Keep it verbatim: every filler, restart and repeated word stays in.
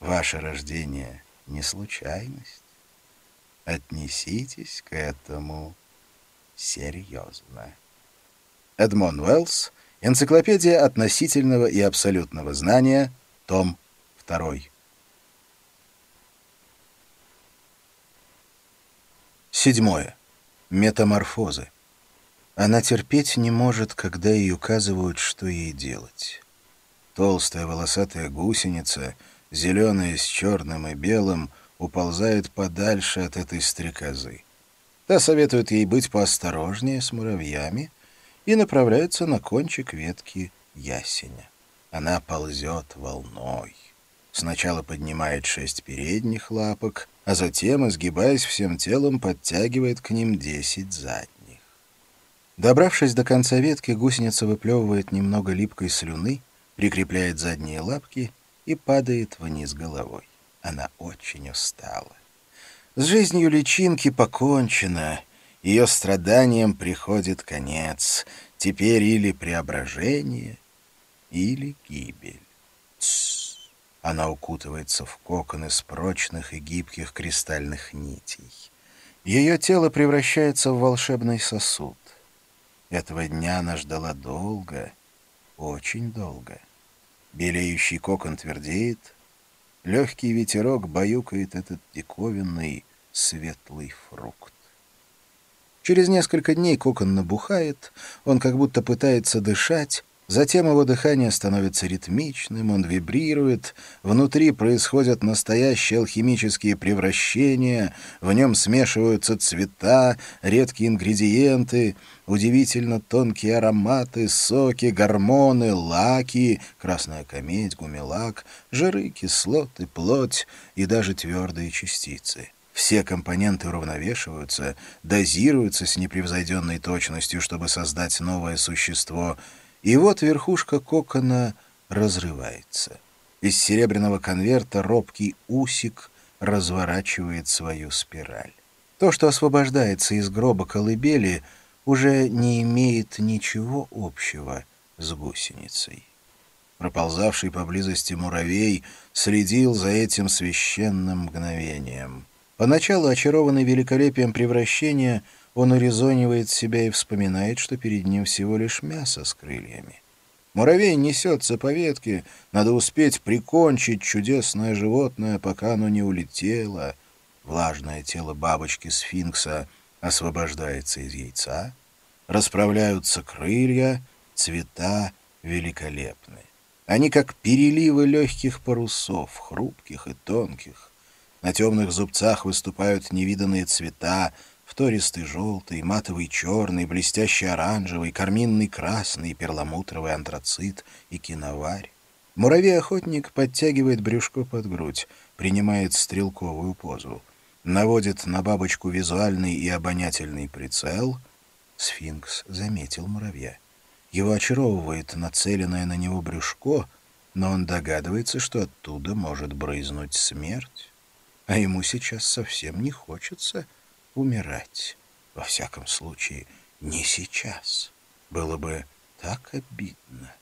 Ваше рождение не случайность. Отнеситесь к этому серьезно. Эдмон Уэллс. Энциклопедия относительного и абсолютного знания. Том второй. Седьмое. Метаморфозы. Она терпеть не может, когда ей указывают, что ей делать. Толстая волосатая гусеница, зеленая с черным и белым, уползает подальше от этой стрекозы. Та советует ей быть поосторожнее с муравьями и направляется на кончик ветки ясеня. Она ползет волной. Сначала поднимает шесть передних лапок, а затем, изгибаясь всем телом, подтягивает к ним десять задних. Добравшись до конца ветки, гусеница выплевывает немного липкой слюны, прикрепляет задние лапки и падает вниз головой. Она очень устала. С жизнью личинки покончено. Ее страданиям приходит конец. Теперь или преображение, или гибель. Тссс. Она укутывается в кокон из прочных и гибких кристальных нитей. Ее тело превращается в волшебный сосуд. Этого дня она ждала долго, очень долго. Белеющий кокон твердеет, легкий ветерок баюкает этот диковинный светлый фрукт. Через несколько дней кокон набухает, он как будто пытается дышать, затем его дыхание становится ритмичным, он вибрирует, внутри происходят настоящие алхимические превращения, в нем смешиваются цвета, редкие ингредиенты, удивительно тонкие ароматы, соки, гормоны, лаки, красная камедь, гумилак, жиры, кислоты, плоть и даже твердые частицы. Все компоненты уравновешиваются, дозируются с непревзойденной точностью, чтобы создать новое существо. И вот верхушка кокона разрывается. Из серебряного конверта робкий усик разворачивает свою спираль. То, что освобождается из гроба колыбели, уже не имеет ничего общего с гусеницей. Проползавший поблизости муравей следил за этим священным мгновением. Поначалу, очарованный великолепием превращения, он урезонивает себя и вспоминает, что перед ним всего лишь мясо с крыльями. Муравей несется по ветке, надо успеть прикончить чудесное животное, пока оно не улетело. Влажное тело бабочки-сфинкса освобождается из яйца, расправляются крылья, цвета великолепны. Они как переливы легких парусов, хрупких и тонких. На темных зубцах выступают невиданные цвета: втористый желтый, матовый черный, блестящий оранжевый, карминный красный, перламутровый антрацит и киноварь. Муравей-охотник подтягивает брюшко под грудь, принимает стрелковую позу, наводит на бабочку визуальный и обонятельный прицел. Сфинкс заметил муравья. Его очаровывает нацеленное на него брюшко, но он догадывается, что оттуда может брызнуть смерть. А ему сейчас совсем не хочется умирать. Во всяком случае, не сейчас. Было бы так обидно.